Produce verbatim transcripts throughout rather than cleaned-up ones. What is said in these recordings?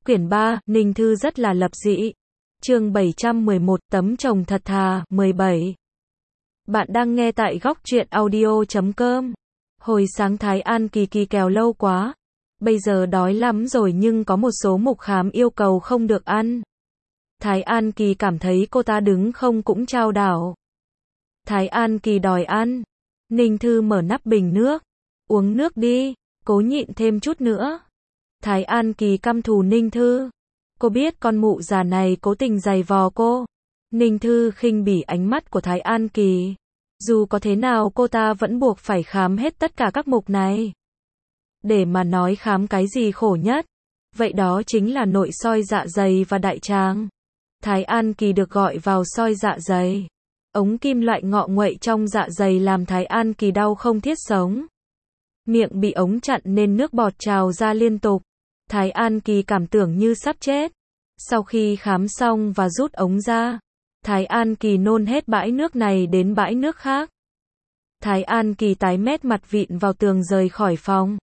Quyển ba, Ninh Thư rất là lập dị. Chương bảy trăm mười một, tấm chồng thật thà, mười bảy. Bạn đang nghe tại góc truyện audio chấm com. Hồi sáng Thái An kỳ kỳ kèo lâu quá. Bây giờ đói lắm rồi nhưng có một số mục khám yêu cầu không được ăn. Thái An Kỳ cảm thấy cô ta đứng không cũng chao đảo. Thái An Kỳ đòi ăn. Ninh Thư mở nắp bình nước. Uống nước đi, cố nhịn thêm chút nữa. Thái An Kỳ căm thù Ninh Thư. Cô biết con mụ già này cố tình giày vò cô. Ninh Thư khinh bỉ ánh mắt của Thái An Kỳ. Dù có thế nào cô ta vẫn buộc phải khám hết tất cả các mục này. Để mà nói khám cái gì khổ nhất, vậy đó chính là nội soi dạ dày và đại tràng. Thái An Kỳ được gọi vào soi dạ dày. Ống kim loại ngọ nguậy trong dạ dày làm Thái An Kỳ đau không thiết sống. Miệng bị ống chặn nên nước bọt trào ra liên tục. Thái An Kỳ cảm tưởng như sắp chết. Sau khi khám xong và rút ống ra, Thái An Kỳ nôn hết bãi nước này đến bãi nước khác. Thái An Kỳ tái mét mặt vịn vào tường rời khỏi phòng.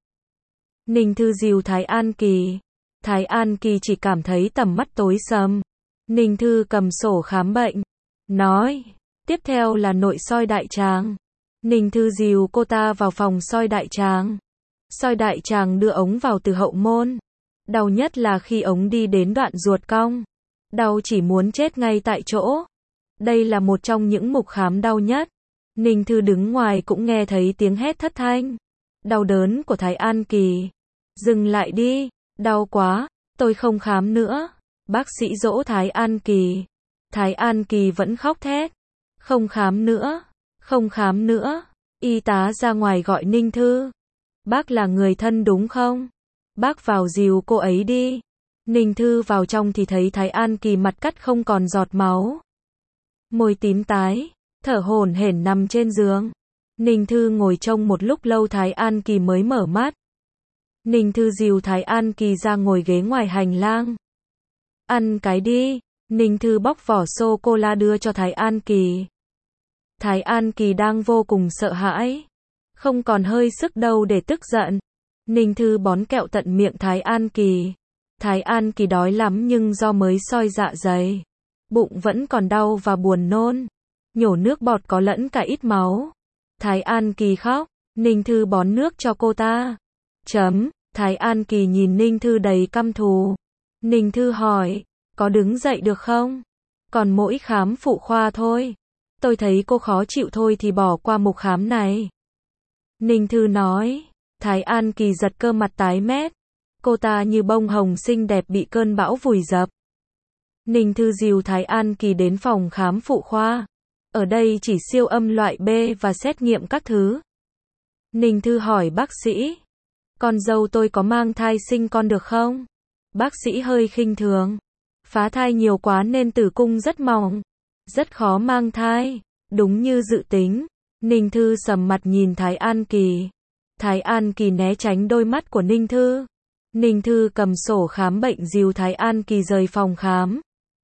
Ninh Thư dìu Thái An Kỳ. Thái An Kỳ chỉ cảm thấy tầm mắt tối sầm. Ninh Thư cầm sổ khám bệnh. Nói, tiếp theo là nội soi đại tràng. Ninh Thư dìu cô ta vào phòng soi đại tràng. Soi đại tràng đưa ống vào từ hậu môn. Đau nhất là khi ống đi đến đoạn ruột cong. Đau chỉ muốn chết ngay tại chỗ. Đây là một trong những mục khám đau nhất. Ninh Thư đứng ngoài cũng nghe thấy tiếng hét thất thanh. Đau đớn của Thái An Kỳ. Dừng lại đi, đau quá, tôi không khám nữa. Bác sĩ dỗ Thái An Kỳ. Thái An Kỳ vẫn khóc thét. Không khám nữa, không khám nữa. Y tá ra ngoài gọi Ninh Thư. Bác là người thân đúng không? Bác vào dìu cô ấy đi. Ninh Thư vào trong thì thấy Thái An Kỳ mặt cắt không còn giọt máu. Môi tím tái, thở hổn hển nằm trên giường. Ninh Thư ngồi trông một lúc lâu Thái An Kỳ mới mở mắt. Ninh Thư dìu Thái An Kỳ ra ngồi ghế ngoài hành lang. Ăn cái đi. Ninh Thư bóc vỏ sô-cô-la đưa cho Thái An Kỳ. Thái An Kỳ đang vô cùng sợ hãi. Không còn hơi sức đâu để tức giận. Ninh Thư bón kẹo tận miệng Thái An Kỳ. Thái An Kỳ đói lắm nhưng do mới soi dạ dày. Bụng vẫn còn đau và buồn nôn. Nhổ nước bọt có lẫn cả ít máu. Thái An Kỳ khóc. Ninh Thư bón nước cho cô ta. Chấm. Thái An Kỳ nhìn Ninh Thư đầy căm thù. Ninh Thư hỏi. Có đứng dậy được không? Còn mỗi khám phụ khoa thôi. Tôi thấy cô khó chịu thôi thì bỏ qua mục khám này. Ninh Thư nói. Thái An Kỳ giật cơ mặt tái mét. Cô ta như bông hồng xinh đẹp bị cơn bão vùi dập. Ninh Thư dìu Thái An Kỳ đến phòng khám phụ khoa. Ở đây chỉ siêu âm loại B và xét nghiệm các thứ. Ninh Thư hỏi bác sĩ. Con dâu tôi có mang thai sinh con được không? Bác sĩ hơi khinh thường. Phá thai nhiều quá nên tử cung rất mỏng. Rất khó mang thai. Đúng như dự tính. Ninh Thư sầm mặt nhìn Thái An Kỳ. Thái An Kỳ né tránh đôi mắt của Ninh Thư. Ninh Thư cầm sổ khám bệnh dìu Thái An Kỳ rời phòng khám.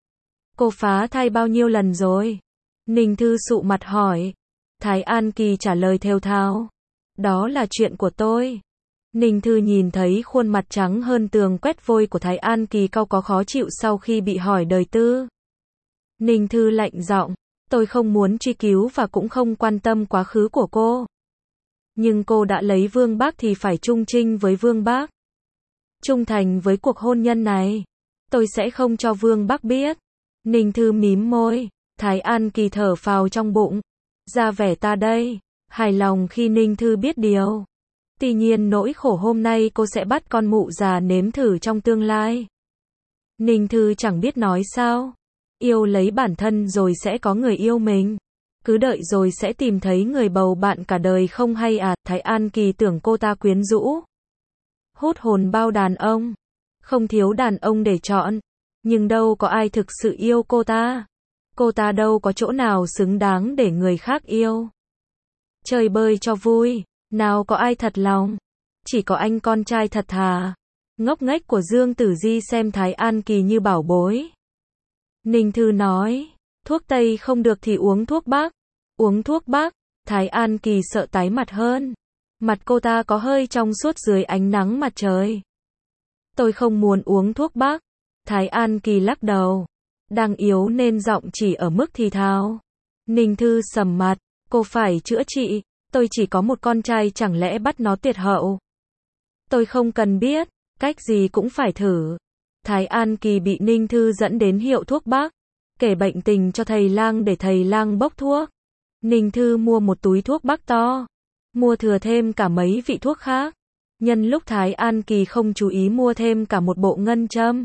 Cô phá thai bao nhiêu lần rồi? Ninh Thư sụ mặt hỏi. Thái An Kỳ trả lời thều thào. Đó là chuyện của tôi. Ninh Thư nhìn thấy khuôn mặt trắng hơn tường quét vôi của Thái An Kỳ cau có khó chịu sau khi bị hỏi đời tư. Ninh Thư lạnh giọng. Tôi không muốn truy cứu và cũng không quan tâm quá khứ của cô. Nhưng cô đã lấy Vương Bác thì phải trung trinh với Vương Bác. Trung thành với cuộc hôn nhân này. Tôi sẽ không cho Vương Bác biết. Ninh Thư mím môi. Thái An Kỳ thở phào trong bụng. Ra vẻ ta đây. Hài lòng khi Ninh Thư biết điều. Tuy nhiên nỗi khổ hôm nay cô sẽ bắt con mụ già nếm thử trong tương lai. Ninh Thư chẳng biết nói sao. Yêu lấy bản thân rồi sẽ có người yêu mình. Cứ đợi rồi sẽ tìm thấy người bầu bạn cả đời không hay à? Thái An Kỳ tưởng cô ta quyến rũ. Hút hồn bao đàn ông. Không thiếu đàn ông để chọn. Nhưng đâu có ai thực sự yêu cô ta. Cô ta đâu có chỗ nào xứng đáng để người khác yêu. Chơi bơi cho vui. Nào có ai thật lòng. Chỉ có anh con trai thật thà. Ngốc nghếch của Dương Tử Di xem Thái An Kỳ như bảo bối. Ninh Thư nói. Thuốc Tây không được thì uống thuốc Bắc. Uống thuốc Bắc. Thái An Kỳ sợ tái mặt hơn. Mặt cô ta có hơi trong suốt dưới ánh nắng mặt trời. Tôi không muốn uống thuốc Bắc. Thái An Kỳ lắc đầu. Đang yếu nên giọng chỉ ở mức thì thào. Ninh Thư sầm mặt. Cô phải chữa trị. Tôi chỉ có một con trai, chẳng lẽ bắt nó tuyệt hậu? Tôi không cần biết. Cách gì cũng phải thử. Thái An Kỳ bị Ninh Thư dẫn đến hiệu thuốc bắc. Kể bệnh tình cho thầy lang để thầy lang bốc thuốc. Ninh Thư mua một túi thuốc bắc to. Mua thừa thêm cả mấy vị thuốc khác. Nhân lúc Thái An Kỳ không chú ý mua thêm cả một bộ ngân châm.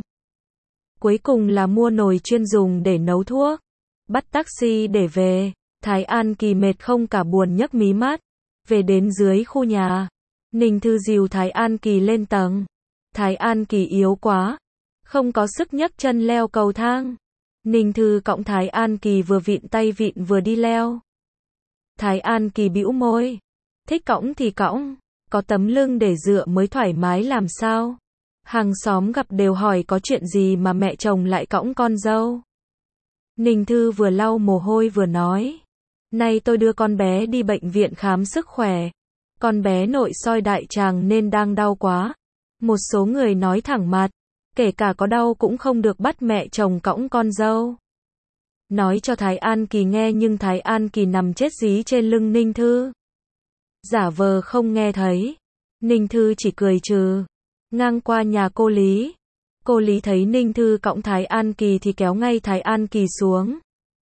Cuối cùng là mua nồi chuyên dùng để nấu thuốc. Bắt taxi để về. Thái An Kỳ mệt không cả buồn nhấc mí mắt. Về đến dưới khu nhà. Ninh Thư dìu Thái An Kỳ lên tầng. Thái An Kỳ yếu quá. Không có sức nhấc chân leo cầu thang. Ninh Thư cõng Thái An Kỳ vừa vịn tay vịn vừa đi leo. Thái An Kỳ bĩu môi. Thích cõng thì cõng. Có tấm lưng để dựa mới thoải mái làm sao. Hàng xóm gặp đều hỏi có chuyện gì mà mẹ chồng lại cõng con dâu. Ninh Thư vừa lau mồ hôi vừa nói. Nay tôi đưa con bé đi bệnh viện khám sức khỏe. Con bé nội soi đại tràng nên đang đau quá. Một số người nói thẳng mặt. Kể cả có đau cũng không được bắt mẹ chồng cõng con dâu. Nói cho Thái An Kỳ nghe nhưng Thái An Kỳ nằm chết dí trên lưng Ninh Thư. Giả vờ không nghe thấy. Ninh Thư chỉ cười trừ. Ngang qua nhà cô Lý. Cô Lý thấy Ninh Thư cõng Thái An Kỳ thì kéo ngay Thái An Kỳ xuống.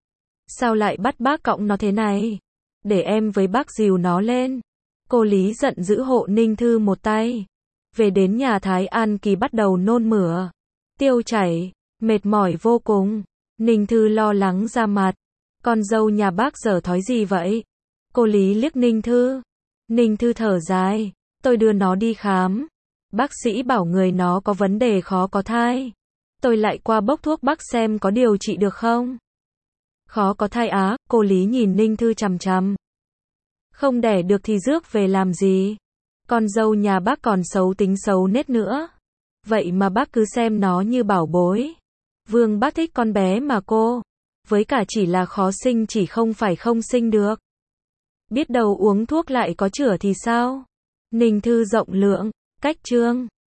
Sao lại bắt bác cõng nó thế này? Để em với bác dìu nó lên. Cô Lý giận dữ hộ Ninh Thư một tay. Về đến nhà Thái An Kỳ bắt đầu nôn mửa. Tiêu chảy. Mệt mỏi vô cùng. Ninh Thư lo lắng ra mặt. Con dâu nhà bác dở thói gì vậy? Cô Lý liếc Ninh Thư. Ninh Thư thở dài. Tôi đưa nó đi khám. Bác sĩ bảo người nó có vấn đề khó có thai. Tôi lại qua bốc thuốc bắc xem có điều trị được không. Khó có thai á? Cô Lý nhìn Ninh Thư chằm chằm. Không đẻ được thì rước về làm gì? Con dâu nhà bác còn xấu tính xấu nết nữa. Vậy mà bác cứ xem nó như bảo bối. Vương bác thích con bé mà cô. Với cả chỉ là khó sinh chỉ không phải không sinh được. Biết đâu uống thuốc lại có chữa thì sao? Ninh Thư rộng lượng. Cách chương